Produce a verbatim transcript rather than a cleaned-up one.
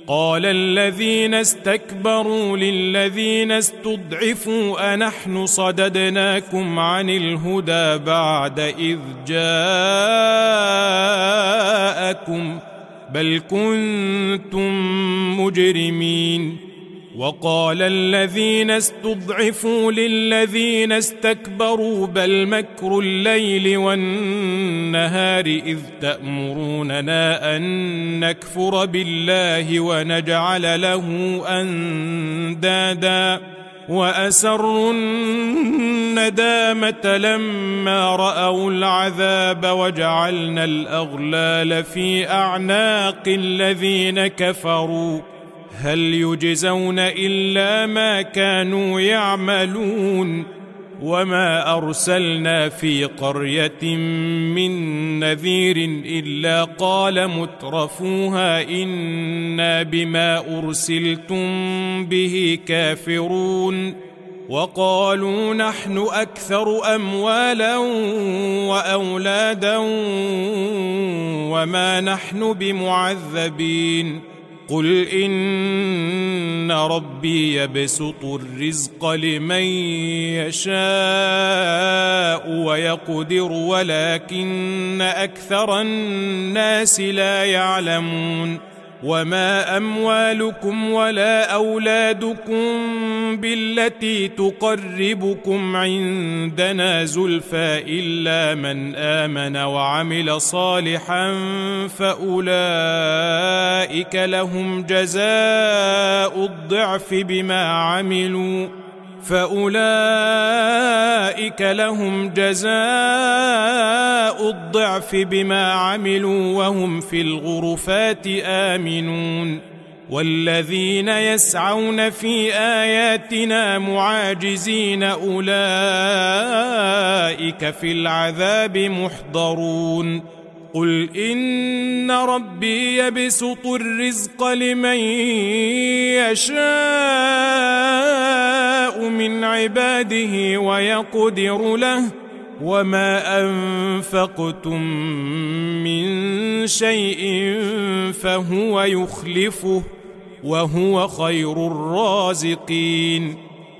قال الذين استكبروا للذين استضعفوا أنحن صددناكم عن الهدى بعد إذ جاءكم بل كنتم مجرمين. وقال الذين استضعفوا للذين استكبروا بل مكر الليل والنهار إذ تأمروننا أن نكفر بالله ونجعل له أندادا وأسروا الندامة لما رأوا العذاب وجعلنا الأغلال في أعناق الذين كفروا هل يجزون إلا ما كانوا يعملون. وما أرسلنا في قرية من نذير إلا قال مترفوها إنا بما أرسلتم به كافرون وقالوا نحن أكثر أموالا وأولادا وما نحن بمعذبين. قل إن ربي يبسط الرزق لمن يشاء ويقدر ولكن أكثر الناس لا يعلمون. وما أموالكم ولا أولادكم بالتي تقربكم عندنا زلفى إلا من آمن وعمل صالحا فأولئك لهم جزاء الضعف بما عملوا فأولئك لهم جزاء الضعف بما عملوا وهم في الغرفات آمنون. والذين يسعون في آياتنا معاجزين أولئك في العذاب محضرون. قل إن ربي يبسط الرزق لمن يشاء من عباده ويقدر له وما أنفقتم من شيء فهو يخلفه وهو خير الرازقين.